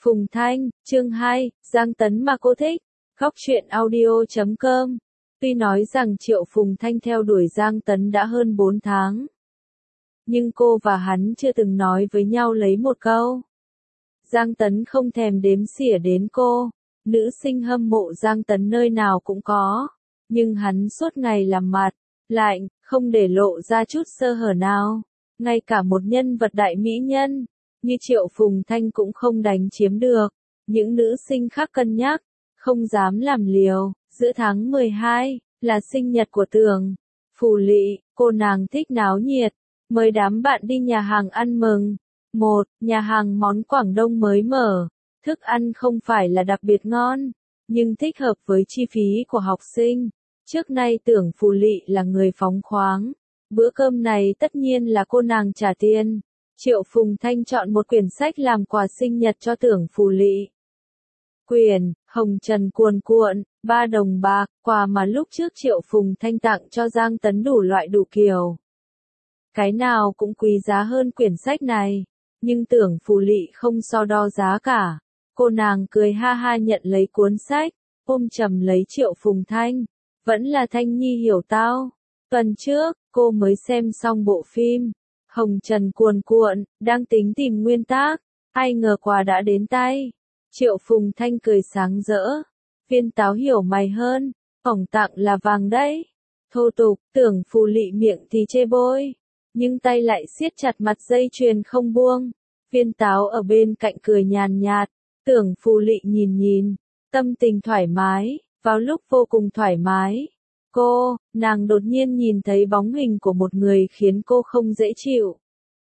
Phùng Thanh, chương 2, Giang Tấn mà cô thích. Góc truyện audio.com. Tuy nói rằng Triệu Phùng Thanh theo đuổi Giang Tấn đã hơn 4 tháng. Nhưng cô và hắn chưa từng nói với nhau lấy một câu. Giang Tấn không thèm đếm xỉa đến cô. Nữ sinh hâm mộ Giang Tấn nơi nào cũng có. Nhưng hắn suốt ngày làm mặt, lạnh, không để lộ ra chút sơ hở nào. Ngay cả một nhân vật đại mỹ nhân như Triệu Phùng Thanh cũng không đánh chiếm được. Những nữ sinh khác cân nhắc, không dám làm liều. Giữa tháng 12, là sinh nhật của Tưởng Phù Lị, cô nàng thích náo nhiệt, mời đám bạn đi nhà hàng ăn mừng. Một, nhà hàng món Quảng Đông mới mở, thức ăn không phải là đặc biệt ngon, nhưng thích hợp với chi phí của học sinh. Trước nay Tưởng Phù Lị là người phóng khoáng, bữa cơm này tất nhiên là cô nàng trả tiền. Triệu Phùng Thanh chọn một quyển sách làm quà sinh nhật cho Tưởng Phù Lị. Quyển Hồng Trần cuồn cuộn, 3 đồng bạc, quà mà lúc trước Triệu Phùng Thanh tặng cho Giang Tấn đủ loại đủ kiểu. Cái nào cũng quý giá hơn quyển sách này, nhưng Tưởng Phù Lị không so đo giá cả. Cô nàng cười ha ha nhận lấy cuốn sách, ôm chầm lấy Triệu Phùng Thanh. Vẫn là Thanh Nhi hiểu tao. Tuần trước, cô mới xem xong bộ phim Hồng Trần cuồn cuộn, đang tính tìm nguyên tác, ai ngờ quà đã đến tay. Triệu Phùng Thanh cười sáng rỡ. Viên táo hiểu mày hơn, ổng tặng là vàng đấy. Thô tục, Tưởng Phù Lị miệng thì chê bôi, nhưng tay lại siết chặt mặt dây chuyền không buông. Viên táo ở bên cạnh cười nhàn nhạt, Tưởng Phù Lị nhìn, tâm tình thoải mái. Vào lúc vô cùng thoải mái, nàng đột nhiên nhìn thấy bóng hình của một người khiến cô không dễ chịu.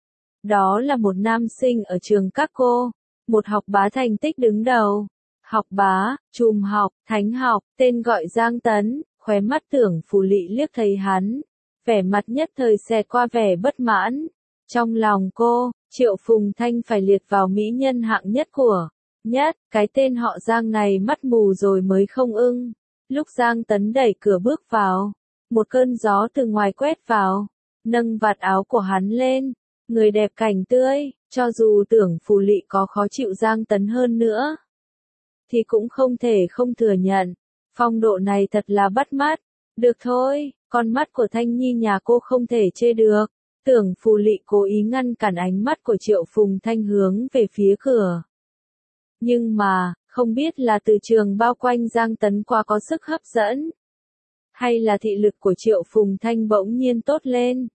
Đó là một nam sinh ở trường các cô, một học bá thành tích đứng đầu. Học bá, trùm học, thánh học, tên gọi Giang Tấn. Khóe mắt Tưởng Phù Lị liếc thấy hắn, vẻ mặt nhất thời xẹt qua vẻ bất mãn. Trong lòng cô, Triệu Phùng Thanh phải liệt vào mỹ nhân hạng nhất của cái tên họ Giang này mắt mù rồi mới không ưng. Lúc Giang Tấn đẩy cửa bước vào, một cơn gió từ ngoài quét vào, nâng vạt áo của hắn lên, người đẹp cảnh tươi. Cho dù Tưởng Phù Lị có khó chịu Giang Tấn hơn nữa, thì cũng không thể không thừa nhận, phong độ này thật là bắt mắt. Được thôi, con mắt của Thanh Nhi nhà cô không thể chê được. Tưởng Phù Lị cố ý ngăn cản ánh mắt của Triệu Phùng Thanh hướng về phía cửa. Nhưng mà, không biết là từ trường bao quanh Giang Tấn qua có sức hấp dẫn, hay là thị lực của Triệu Phùng Thanh bỗng nhiên tốt lên.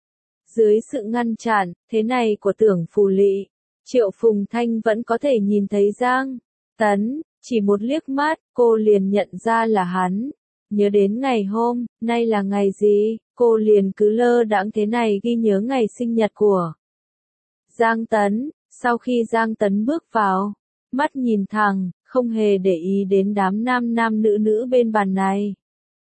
Dưới sự ngăn chặn thế này của Tưởng Phù Lị, Triệu Phùng Thanh vẫn có thể nhìn thấy Giang Tấn. Chỉ một liếc mắt, cô liền nhận ra là hắn. Nhớ đến ngày hôm nay là ngày gì, cô liền cứ lơ đãng thế này ghi nhớ ngày sinh nhật của Giang Tấn. Sau khi Giang Tấn bước vào, mắt nhìn thẳng, không hề để ý đến đám nam nữ bên bàn này.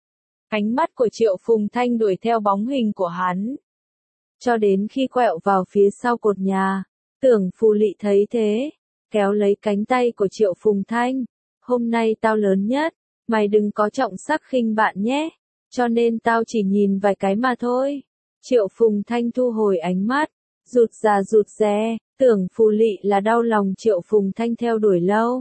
Ánh mắt của Triệu Phùng Thanh đuổi theo bóng hình của hắn, cho đến khi quẹo vào phía sau cột nhà. Tưởng Phù Lị thấy thế, kéo lấy cánh tay của Triệu Phùng Thanh. Hôm nay tao lớn nhất, mày đừng có trọng sắc khinh bạn nhé, cho nên tao chỉ nhìn vài cái mà thôi. Triệu Phùng Thanh thu hồi ánh mắt, rụt rè. Tưởng Phù Lị là đau lòng Triệu Phùng Thanh theo đuổi lâu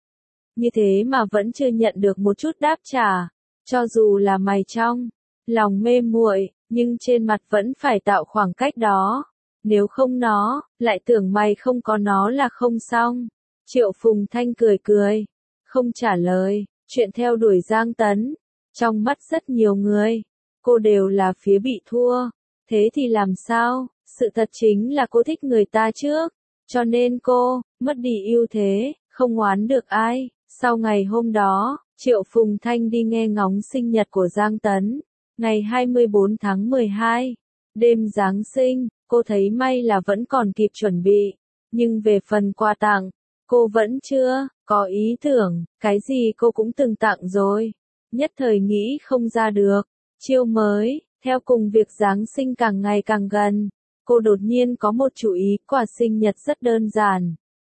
như thế mà vẫn chưa nhận được một chút đáp trả. Cho dù là mày trong lòng mê muội, nhưng trên mặt vẫn phải tạo khoảng cách đó. Nếu không nó, lại tưởng mày không có nó là không xong. Triệu Phùng Thanh cười, không trả lời. Chuyện theo đuổi Giang Tấn, trong mắt rất nhiều người, cô đều là phía bị thua. Thế thì làm sao? Sự thật chính là cô thích người ta trước, cho nên cô mất đi ưu thế, không oán được ai. Sau ngày hôm đó, Triệu Phùng Thanh đi nghe ngóng sinh nhật của Giang Tấn, ngày 24 tháng 12, đêm Giáng sinh. Cô thấy may là vẫn còn kịp chuẩn bị, nhưng về phần quà tặng, cô vẫn chưa có ý tưởng. Cái gì cô cũng từng tặng rồi, nhất thời nghĩ không ra được chiêu mới. Theo cùng việc Giáng sinh càng ngày càng gần, cô đột nhiên có một chủ ý. Quà sinh nhật rất đơn giản,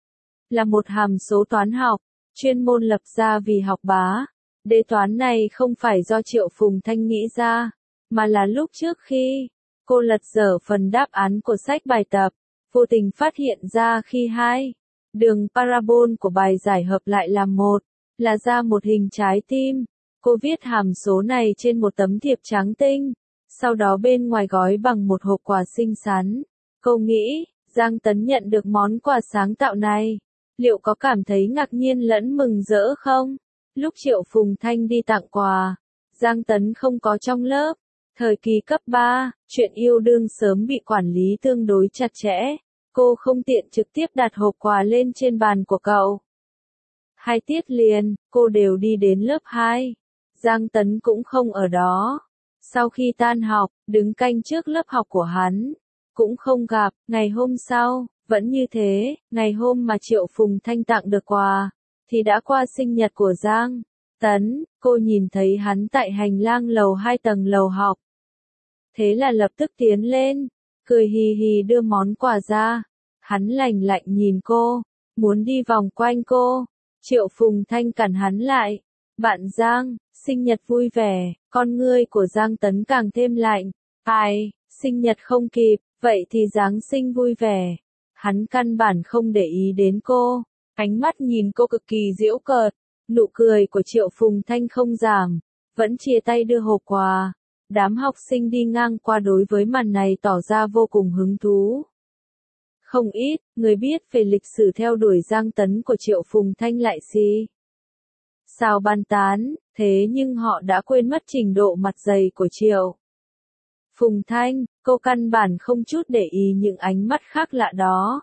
là một hàm số toán học, chuyên môn lập ra vì học bá. Đề toán này không phải do Triệu Phùng Thanh nghĩ ra, mà là lúc trước khi cô lật dở phần đáp án của sách bài tập, vô tình phát hiện ra khi Đường parabol của bài giải hợp lại làm một, là ra một hình trái tim. Cô viết hàm số này trên một tấm thiệp trắng tinh, sau đó bên ngoài gói bằng một hộp quà xinh xắn. Cô nghĩ, Giang Tấn nhận được món quà sáng tạo này, liệu có cảm thấy ngạc nhiên lẫn mừng rỡ không? Lúc Triệu Phùng Thanh đi tặng quà, Giang Tấn không có trong lớp. Thời kỳ cấp 3, chuyện yêu đương sớm bị quản lý tương đối chặt chẽ. Cô không tiện trực tiếp đặt hộp quà lên trên bàn của cậu. 2 tiết liền, cô đều đi đến lớp 2. Giang Tấn cũng không ở đó. Sau khi tan học, đứng canh trước lớp học của hắn. Cũng không gặp, ngày hôm sau, vẫn như thế, ngày hôm mà Triệu Phùng Thanh tặng được quà, thì đã qua sinh nhật của Giang Tấn. Cô nhìn thấy hắn tại hành lang lầu 2 tầng lầu học. Thế là lập tức tiến lên, cười hì hì đưa món quà ra. Hắn lạnh lạnh nhìn cô, muốn đi vòng quanh cô. Triệu Phùng Thanh cản hắn lại. Bạn Giang, sinh nhật vui vẻ. Con ngươi của Giang Tấn càng thêm lạnh. Ai, sinh nhật không kịp, vậy thì Giáng sinh vui vẻ. Hắn căn bản không để ý đến cô. Ánh mắt nhìn cô cực kỳ giễu cợt. Nụ cười của Triệu Phùng Thanh không giảm, vẫn chia tay đưa hộp quà. Đám học sinh đi ngang qua đối với màn này tỏ ra vô cùng hứng thú. Không ít người biết về lịch sử theo đuổi Giang Tấn của Triệu Phùng Thanh lại xì xào bàn tán, thế nhưng họ đã quên mất trình độ mặt dày của Triệu Phùng Thanh. Cô căn bản không chút để ý những ánh mắt khác lạ đó.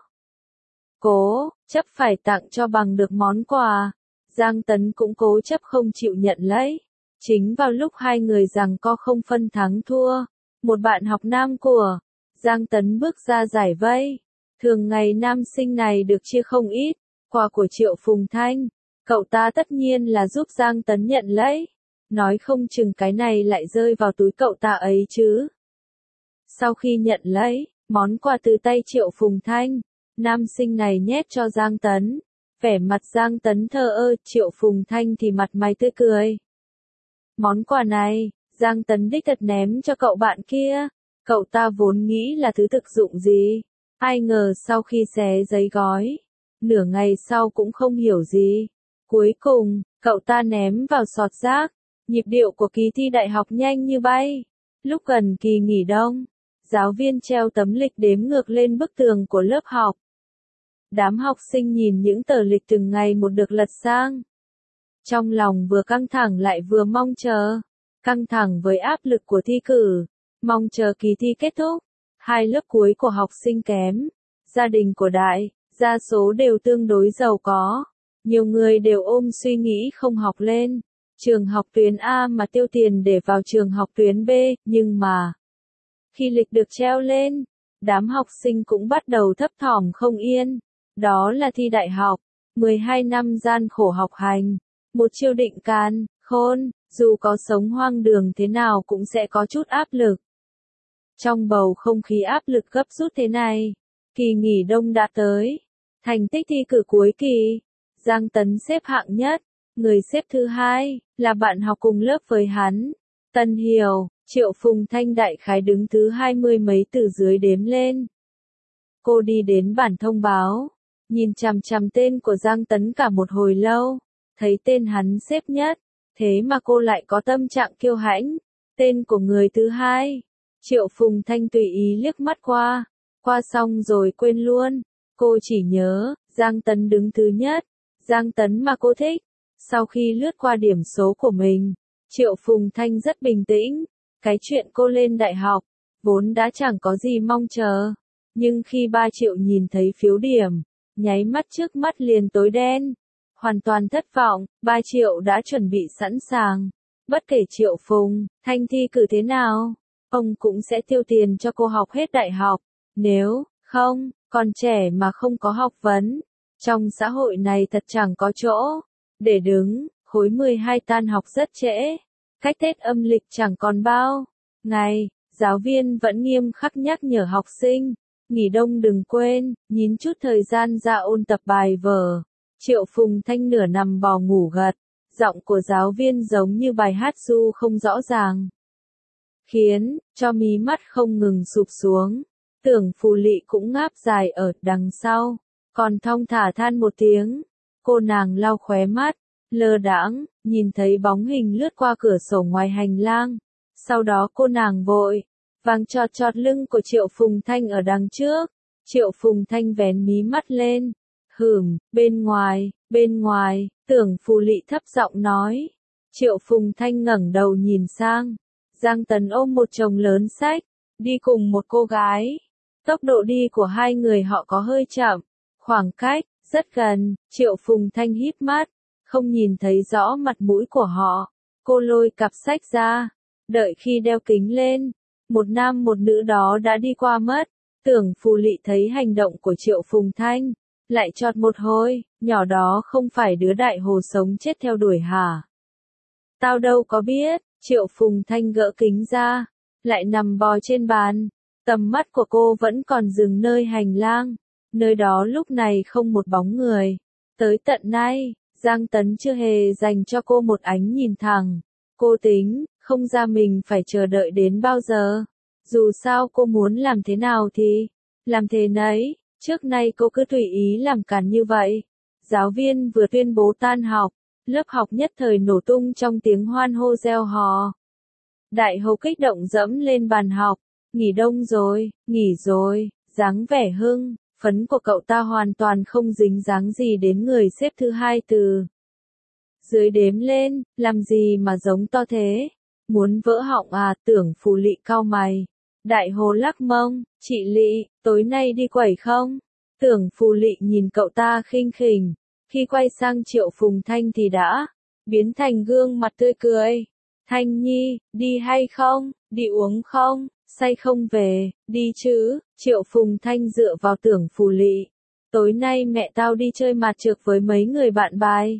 Cố chấp phải tặng cho bằng được món quà. Giang Tấn cũng cố chấp không chịu nhận lấy. Chính vào lúc hai người giằng co không phân thắng thua, một bạn học nam của Giang Tấn bước ra giải vây. Thường ngày nam sinh này được chia không ít quà của Triệu Phùng Thanh, cậu ta tất nhiên là giúp Giang Tấn nhận lấy. Nói không chừng cái này lại rơi vào túi cậu ta ấy chứ. Sau khi nhận lấy món quà từ tay Triệu Phùng Thanh, nam sinh này nhét cho Giang Tấn. Vẻ mặt Giang Tấn thờ ơ, Triệu Phùng Thanh thì mặt mày tươi cười. Món quà này, Giang Tấn đích thật ném cho cậu bạn kia. Cậu ta vốn nghĩ là thứ thực dụng gì. Ai ngờ sau khi xé giấy gói, nửa ngày sau cũng không hiểu gì. Cuối cùng, cậu ta ném vào sọt rác. Nhịp điệu của kỳ thi đại học nhanh như bay. Lúc gần kỳ nghỉ đông, giáo viên treo tấm lịch đếm ngược lên bức tường của lớp học. Đám học sinh nhìn những tờ lịch từng ngày một được lật sang. Trong lòng vừa căng thẳng lại vừa mong chờ. Căng thẳng với áp lực của thi cử, mong chờ kỳ thi kết thúc. Hai lớp cuối của học sinh kém, gia đình của đại đa số đều tương đối giàu có. Nhiều người đều ôm suy nghĩ không học lên trường học tuyến A mà tiêu tiền để vào trường học tuyến B, nhưng mà khi lịch được treo lên, đám học sinh cũng bắt đầu thấp thỏm không yên. Đó là thi đại học, 12 năm gian khổ học hành, một chiêu định càn khôn, dù có sống hoang đường thế nào cũng sẽ có chút áp lực. Trong bầu không khí áp lực gấp rút thế này, kỳ nghỉ đông đã tới. Thành tích thi cử cuối kỳ, Giang Tấn xếp hạng nhất, người xếp thứ hai là bạn học cùng lớp với hắn, Tân Hiểu. Triệu Phùng Thanh đại khái đứng thứ 20 mấy từ dưới đếm lên. Cô đi đến bản thông báo, nhìn chằm chằm tên của Giang Tấn cả một hồi lâu, thấy tên hắn xếp nhất, thế mà cô lại có tâm trạng kiêu hãnh. Tên của người thứ hai, Triệu Phùng Thanh tùy ý liếc mắt qua xong rồi quên luôn. Cô chỉ nhớ, Giang Tấn đứng thứ nhất, Giang Tấn mà cô thích. Sau khi lướt qua điểm số của mình, Triệu Phùng Thanh rất bình tĩnh. Cái chuyện cô lên đại học, vốn đã chẳng có gì mong chờ. Nhưng khi 3 Triệu nhìn thấy phiếu điểm, nháy mắt trước mắt liền tối đen. Hoàn toàn thất vọng, 3 Triệu đã chuẩn bị sẵn sàng. Bất kể Triệu Phùng Thanh thi cử thế nào, ông cũng sẽ tiêu tiền cho cô học hết đại học. Nếu không, còn trẻ mà không có học vấn, trong xã hội này thật chẳng có chỗ để đứng. Khối 12 tan học rất trễ. Cách Tết âm lịch chẳng còn bao ngày, giáo viên vẫn nghiêm khắc nhắc nhở học sinh, nghỉ đông đừng quên, nhín chút thời gian ra ôn tập bài vở. Triệu Phùng Thanh nửa nằm bò ngủ gật, giọng của giáo viên giống như bài hát ru không rõ ràng, khiến cho mí mắt không ngừng sụp xuống. Tưởng Phù Lị cũng ngáp dài ở đằng sau, còn thong thả than một tiếng. Cô nàng lau khóe mắt, lơ đãng, nhìn thấy bóng hình lướt qua cửa sổ ngoài hành lang. Sau đó cô nàng vội, vàng chọt chọt lưng của Triệu Phùng Thanh ở đằng trước. Triệu Phùng Thanh vén mí mắt lên. Bên ngoài, Tưởng Phù Lị thấp giọng nói. Triệu Phùng Thanh ngẩng đầu nhìn sang. Giang Tấn ôm một chồng lớn sách, đi cùng một cô gái. Tốc độ đi của hai người họ có hơi chậm, khoảng cách rất gần. Triệu Phùng Thanh híp mắt, không nhìn thấy rõ mặt mũi của họ. Cô lôi cặp sách ra, đợi khi đeo kính lên, một nam một nữ đó đã đi qua mất. Tưởng Phù Lị thấy hành động của Triệu Phùng Thanh, lại chọt một hồi, nhỏ đó không phải đứa Đại Hồ sống chết theo đuổi hả? Tao đâu có biết. Triệu Phùng Thanh gỡ kính ra, lại nằm bò trên bàn. Tầm mắt của cô vẫn còn dừng nơi hành lang, nơi đó lúc này không một bóng người. Tới tận nay, Giang Tấn chưa hề dành cho cô một ánh nhìn thẳng. Cô tính, không ra mình phải chờ đợi đến bao giờ. Dù sao cô muốn làm thế nào thì làm thế nấy, trước nay cô cứ tùy ý làm càn như vậy. Giáo viên vừa tuyên bố tan học, lớp học nhất thời nổ tung trong tiếng hoan hô reo hò. Đại Hồ kích động dẫm lên bàn học, nghỉ rồi, dáng vẻ hưng phấn của cậu ta hoàn toàn không dính dáng gì đến người xếp thứ hai từ dưới đếm lên, làm gì mà giống to thế? Muốn vỡ họng à? Tưởng Phù Lị cau mày. Đại Hồ lắc mông, chị Lị, tối nay đi quẩy không? Tưởng Phù Lị nhìn cậu ta khinh khỉnh, khi quay sang Triệu Phùng Thanh thì đã biến thành gương mặt tươi cười. Thanh Nhi, đi hay không? Đi uống không? Say không về? Đi chứ? Triệu Phùng Thanh dựa vào Tưởng Phù Lị. Tối nay mẹ tao đi chơi mạt trược với mấy người bạn bài.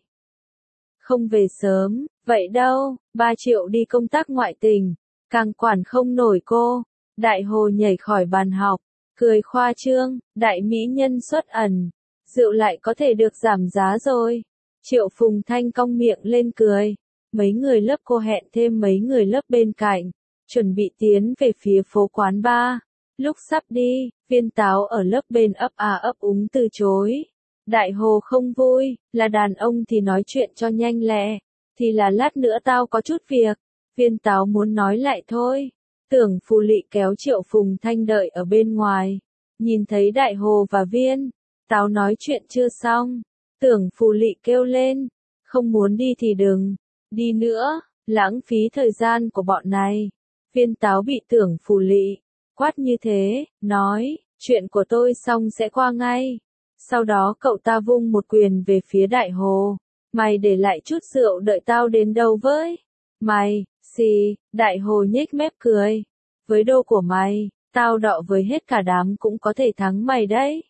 Không về sớm, vậy đâu, 3 Triệu đi công tác ngoại tình, càng quản không nổi cô. Đại Hồ nhảy khỏi bàn học, cười khoa trương, đại mỹ nhân xuất ẩn, rượu lại có thể được giảm giá rồi. Triệu Phùng Thanh cong miệng lên cười. Mấy người lớp cô hẹn thêm mấy người lớp bên cạnh, chuẩn bị tiến về phía phố quán bar. Lúc sắp đi, Viên Táo ở lớp bên ấp à ấp úng từ chối. Đại Hồ không vui, là đàn ông thì nói chuyện cho nhanh lẹ, thì là lát nữa tao có chút việc. Viên Táo muốn nói lại thôi. Tưởng Phù Lị kéo Triệu Phùng Thanh đợi ở bên ngoài. Nhìn thấy Đại Hồ và Viên Táo nói chuyện chưa xong, Tưởng Phù Lị kêu lên, không muốn đi thì đừng đi nữa, lãng phí thời gian của bọn này. Viên Táo bị Tưởng Phù Lị quát như thế, nói, chuyện của tôi xong sẽ qua ngay. Sau đó cậu ta vung một quyền về phía Đại Hồ. Mày để lại chút rượu đợi tao đến đâu với? Mày, xì, Đại Hồ nhếch mép cười. Với đô của mày, tao đọ với hết cả đám cũng có thể thắng mày đấy.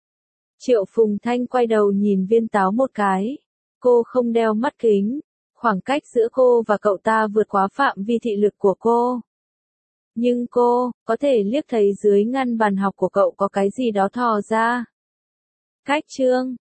Triệu Phùng Thanh quay đầu nhìn Viên Táo một cái. Cô không đeo mắt kính. Khoảng cách giữa cô và cậu ta vượt quá phạm vi thị lực của cô. Nhưng cô có thể liếc thấy dưới ngăn bàn học của cậu có cái gì đó thò ra. Cách chương